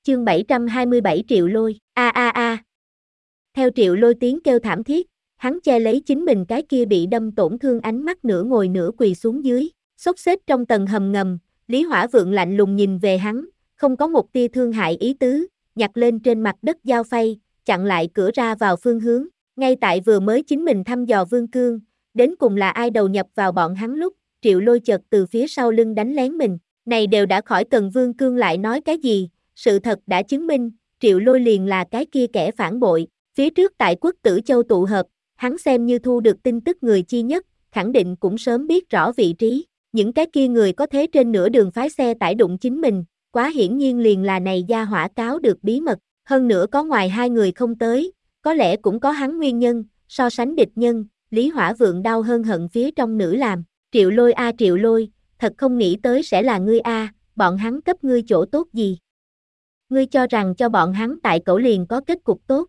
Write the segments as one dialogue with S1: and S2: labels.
S1: Chương 727 Triệu Lôi, a. Theo Triệu Lôi tiếng kêu thảm thiết, hắn che lấy chính mình cái kia bị đâm tổn thương ánh mắt nửa ngồi nửa quỳ xuống dưới, xốc xếch trong tầng hầm ngầm, Lý Hỏa Vượng lạnh lùng nhìn về hắn, không có một tia thương hại ý tứ, nhặt lên trên mặt đất dao phay, chặn lại cửa ra vào phương hướng, ngay tại vừa mới chính mình thăm dò Vương Cương, đến cùng là ai đầu nhập vào bọn hắn lúc, Triệu Lôi chợt từ phía sau lưng đánh lén mình, này đều đã khỏi cần Vương Cương lại nói cái gì, sự thật đã chứng minh, Triệu Lôi liền là cái kia kẻ phản bội, phía trước tại Quốc Tử Châu tụ hợp, hắn xem như thu được tin tức người chi nhất, khẳng định cũng sớm biết rõ vị trí, những cái kia người có thế trên nửa đường phái xe tải đụng chính mình, quá hiển nhiên liền là này gia hỏa cáo được bí mật, hơn nữa có ngoài hai người không tới, có lẽ cũng có hắn nguyên nhân, so sánh địch nhân, Lý Hỏa Vượng đau hơn hận phía trong nữ làm, Triệu Lôi a Triệu Lôi, thật không nghĩ tới sẽ là ngươi a, bọn hắn cấp ngươi chỗ tốt gì? Ngươi cho rằng cho bọn hắn tại cẩu liền có kết cục tốt.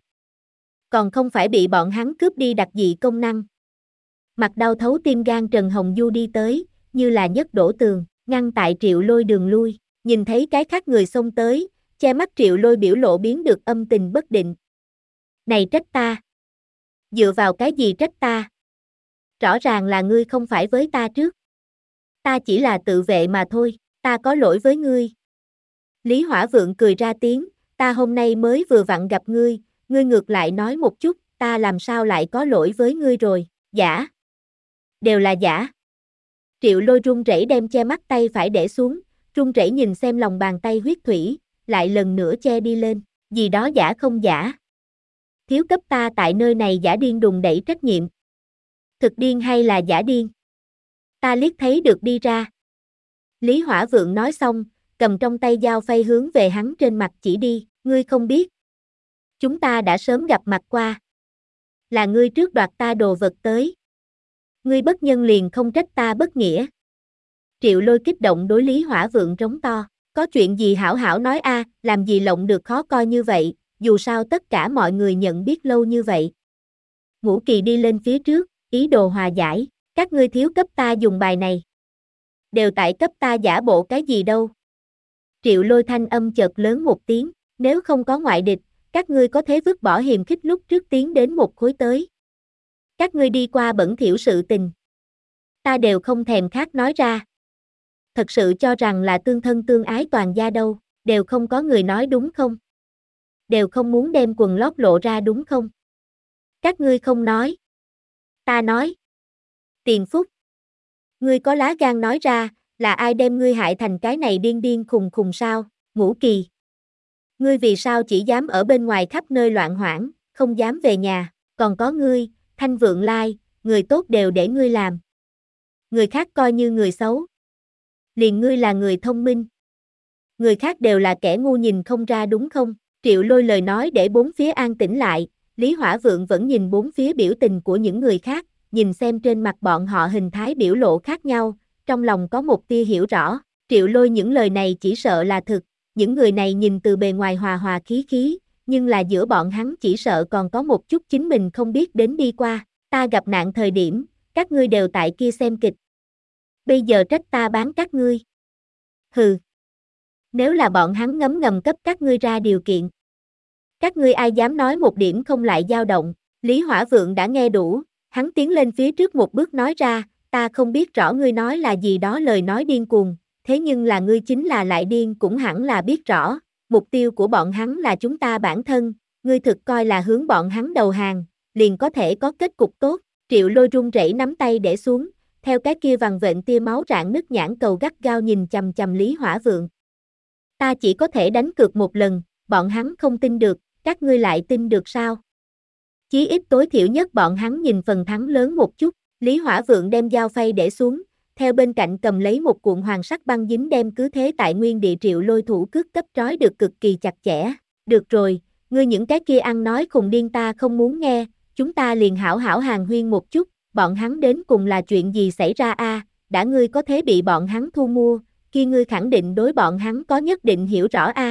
S1: Còn không phải bị bọn hắn cướp đi đặc dị công năng. Mặt đau thấu tim gan Trần Hồng Du đi tới, như là nhất đổ tường, ngăn tại Triệu Lôi đường lui, nhìn thấy cái khác người xông tới, che mắt Triệu Lôi biểu lộ biến được âm tình bất định. Này trách ta. Dựa vào cái gì trách ta? Rõ ràng là ngươi không phải với ta trước. Ta chỉ là tự vệ mà thôi, ta có lỗi với ngươi. Lý Hỏa Vượng cười ra tiếng, ta hôm nay mới vừa vặn gặp ngươi, ngươi ngược lại nói một chút, ta làm sao lại có lỗi với ngươi rồi, giả. Đều là giả. Triệu Lôi run rẩy đem che mắt tay phải để xuống, run rẩy nhìn xem lòng bàn tay huyết thủy, lại lần nữa che đi lên, gì đó giả không giả. Thiếu cấp ta tại nơi này giả điên đùng đẩy trách nhiệm. Thực điên hay là giả điên? Ta liếc thấy được đi ra. Lý Hỏa Vượng nói xong, cầm trong tay dao phay hướng về hắn trên mặt chỉ đi, ngươi không biết. Chúng ta đã sớm gặp mặt qua. Là ngươi trước đoạt ta đồ vật tới. Ngươi bất nhân liền không trách ta bất nghĩa. Triệu Lôi kích động đối Lý Hỏa Vượng trống to, có chuyện gì hảo hảo nói a, làm gì lộng được khó coi như vậy, dù sao tất cả mọi người nhận biết lâu như vậy. Ngũ Kỳ đi lên phía trước, ý đồ hòa giải, các ngươi thiếu cấp ta dùng bài này. Đều tại cấp ta giả bộ cái gì đâu. Triệu Lôi thanh âm chợt lớn một tiếng, nếu không có ngoại địch, các ngươi có thể vứt bỏ hiềm khích lúc trước tiến đến một khối tới. Các ngươi đi qua bẩn thỉu sự tình. Ta đều không thèm khát nói ra. Thật sự cho rằng là tương thân tương ái toàn gia đâu, đều không có người nói đúng không? Đều không muốn đem quần lót lộ ra đúng không? Các ngươi không nói. Ta nói. Tiền Phúc. Ngươi có lá gan nói ra, là ai đem ngươi hại thành cái này điên điên khùng khùng sao, Ngũ Kỳ. Ngươi vì sao chỉ dám ở bên ngoài khắp nơi loạn hoảng, không dám về nhà, còn có ngươi, Thanh Vượng Lai, người tốt đều để ngươi làm. Người khác coi như người xấu. Liền ngươi là người thông minh. Người khác đều là kẻ ngu nhìn không ra đúng không? Triệu Lôi lời nói để bốn phía an tĩnh lại, Lý Hỏa Vượng vẫn nhìn bốn phía biểu tình của những người khác, nhìn xem trên mặt bọn họ hình thái biểu lộ khác nhau, trong lòng có một tia hiểu rõ, Triệu Lôi những lời này chỉ sợ là thực, những người này nhìn từ bề ngoài hòa hòa khí khí, nhưng là giữa bọn hắn chỉ sợ còn có một chút chính mình không biết đến đi qua, ta gặp nạn thời điểm, các ngươi đều tại kia xem kịch. Bây giờ trách ta bán các ngươi. Hừ. Nếu là bọn hắn ngấm ngầm cấp các ngươi ra điều kiện. Các ngươi ai dám nói một điểm không lại dao động, Lý Hỏa Vượng đã nghe đủ, hắn tiến lên phía trước một bước nói ra, ta không biết rõ ngươi nói là gì đó lời nói điên cuồng, thế nhưng là ngươi chính là lại điên cũng hẳn là biết rõ, mục tiêu của bọn hắn là chúng ta bản thân, ngươi thực coi là hướng bọn hắn đầu hàng, liền có thể có kết cục tốt, Triệu Lôi run rẩy nắm tay để xuống, theo cái kia vằn vện tia máu rạn nứt nhãn cầu gắt gao nhìn chằm chằm Lý Hỏa Vượng. Ta chỉ có thể đánh cược một lần, bọn hắn không tin được, các ngươi lại tin được sao? Chí ít tối thiểu nhất bọn hắn nhìn phần thắng lớn một chút, Lý Hỏa Vượng đem dao phay để xuống, theo bên cạnh cầm lấy một cuộn hoàng sắc băng dính đem cứ thế tại nguyên địa Triệu Lôi thủ cước cấp trói được cực kỳ chặt chẽ. Được rồi, ngươi những cái kia ăn nói khùng điên ta không muốn nghe, chúng ta liền hảo hảo hàn huyên một chút, bọn hắn đến cùng là chuyện gì xảy ra a? Đã ngươi có thể bị bọn hắn thu mua, khi ngươi khẳng định đối bọn hắn có nhất định hiểu rõ a.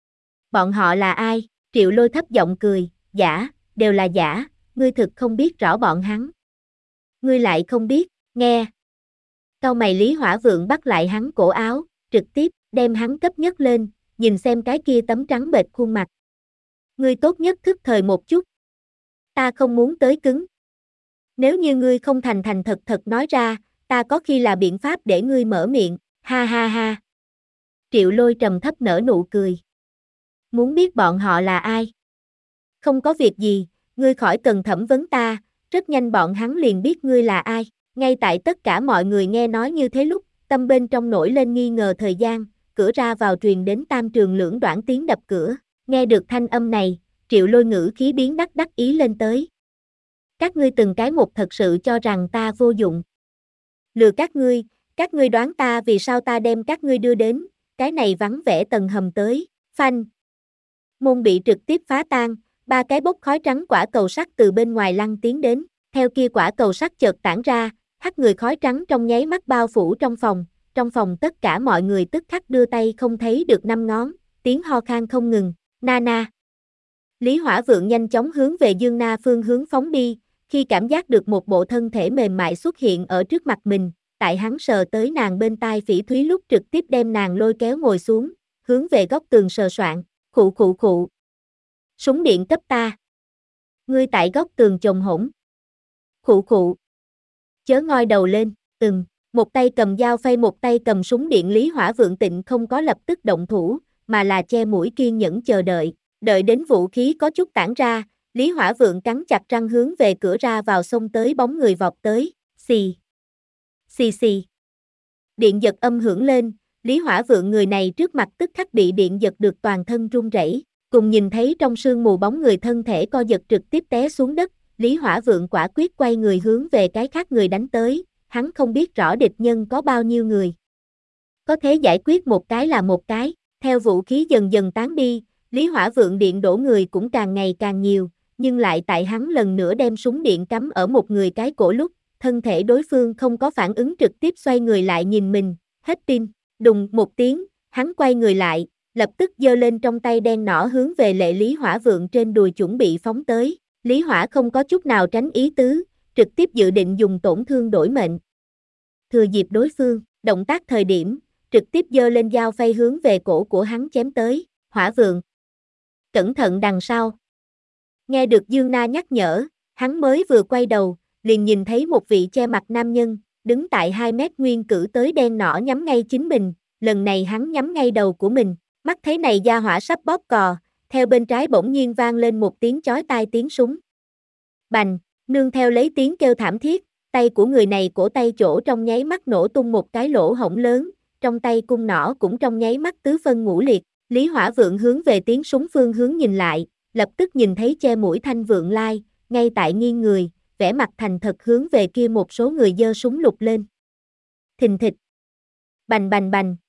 S1: Bọn họ là ai? Triệu Lôi thấp giọng cười, giả, đều là giả, ngươi thực không biết rõ bọn hắn. Ngươi lại không biết, nghe. Cau mày Lý Hỏa Vượng bắt lại hắn cổ áo, trực tiếp đem hắn cấp nhấc lên, nhìn xem cái kia tấm trắng bệch khuôn mặt. Ngươi tốt nhất thức thời một chút. Ta không muốn tới cứng. Nếu như ngươi không thành thành thật thật nói ra, ta có khi là biện pháp để ngươi mở miệng, ha ha ha. Triệu Lôi trầm thấp nở nụ cười. Muốn biết bọn họ là ai? Không có việc gì, ngươi khỏi cần thẩm vấn ta, rất nhanh bọn hắn liền biết ngươi là ai. Ngay tại tất cả mọi người nghe nói như thế lúc, tâm bên trong nổi lên nghi ngờ thời gian, cửa ra vào truyền đến tam trường lưỡng đoạn tiếng đập cửa. Nghe được thanh âm này, Triệu Lôi ngữ khí biến đắc ý lên tới. Các ngươi từng cái một thật sự cho rằng ta vô dụng. Lừa các ngươi đoán ta vì sao ta đem các ngươi đưa đến, cái này vắng vẻ tầng hầm tới, phanh. Môn bị trực tiếp phá tan, 3 cái bốc khói trắng quả cầu sắt từ bên ngoài lăn tiến đến, theo kia quả cầu sắt chợt tản ra, hắt người khói trắng trong nháy mắt bao phủ trong phòng tất cả mọi người tức khắc đưa tay không thấy được 5 ngón, tiếng ho khan không ngừng, na. Lý Hỏa Vượng nhanh chóng hướng về Dương Na phương hướng phóng đi, khi cảm giác được một bộ thân thể mềm mại xuất hiện ở trước mặt mình, tại hắn sờ tới nàng bên tai phỉ thúy lúc trực tiếp đem nàng lôi kéo ngồi xuống, hướng về góc tường sờ soạn, khụ. Súng điện cấp ta. Ngươi tại góc tường chồng hỗn. Khụ. Chớ ngoi đầu lên, một tay cầm dao phay một tay cầm súng điện. Lý Hỏa Vượng Tịnh không có lập tức động thủ, mà là che mũi kiên nhẫn chờ đợi, đợi đến vũ khí có chút tản ra, Lý Hỏa Vượng cắn chặt răng hướng về cửa ra vào xông tới bóng người vọt tới, xì. Điện giật âm hưởng lên, Lý Hỏa Vượng người này trước mặt tức khắc bị điện giật được toàn thân run rẩy, cùng nhìn thấy trong sương mù bóng người thân thể co giật trực tiếp té xuống đất, Lý Hỏa Vượng quả quyết quay người hướng về cái khác người đánh tới, hắn không biết rõ địch nhân có bao nhiêu người. Có thể giải quyết một cái là một cái, theo vũ khí dần dần tán đi, Lý Hỏa Vượng điện đổ người cũng càng ngày càng nhiều, nhưng lại tại hắn lần nữa đem súng điện cắm ở một người cái cổ lúc, thân thể đối phương không có phản ứng trực tiếp xoay người lại nhìn mình, hết pin, đùng một tiếng, hắn quay người lại, lập tức giơ lên trong tay đen nỏ hướng về lệ Lý Hỏa Vượng trên đùi chuẩn bị phóng tới, Lý Hỏa không có chút nào tránh ý tứ, trực tiếp dự định dùng tổn thương đổi mệnh. Thừa dịp đối phương, động tác thời điểm, trực tiếp giơ lên dao phay hướng về cổ của hắn chém tới, Hỏa Vượng. Cẩn thận đằng sau. Nghe được Dương Na nhắc nhở, hắn mới vừa quay đầu, liền nhìn thấy một vị che mặt nam nhân, đứng tại 2 mét nguyên cử tới đen nỏ nhắm ngay chính mình, lần này hắn nhắm ngay đầu của mình, mắt thấy này gia hỏa sắp bóp cò, theo bên trái bỗng nhiên vang lên một tiếng chói tai tiếng súng. Bành, nương theo lấy tiếng kêu thảm thiết, tay của người này cổ tay chỗ trong nháy mắt nổ tung một cái lỗ hổng lớn, trong tay cung nỏ cũng trong nháy mắt tứ phân ngũ liệt, Lý Hỏa Vượng hướng về tiếng súng phương hướng nhìn lại, lập tức nhìn thấy che mũi Thanh Vượng Lai, ngay tại nghiêng người, vẻ mặt thành thật hướng về kia một số người giơ súng lục lên. Thình thịch. Bành,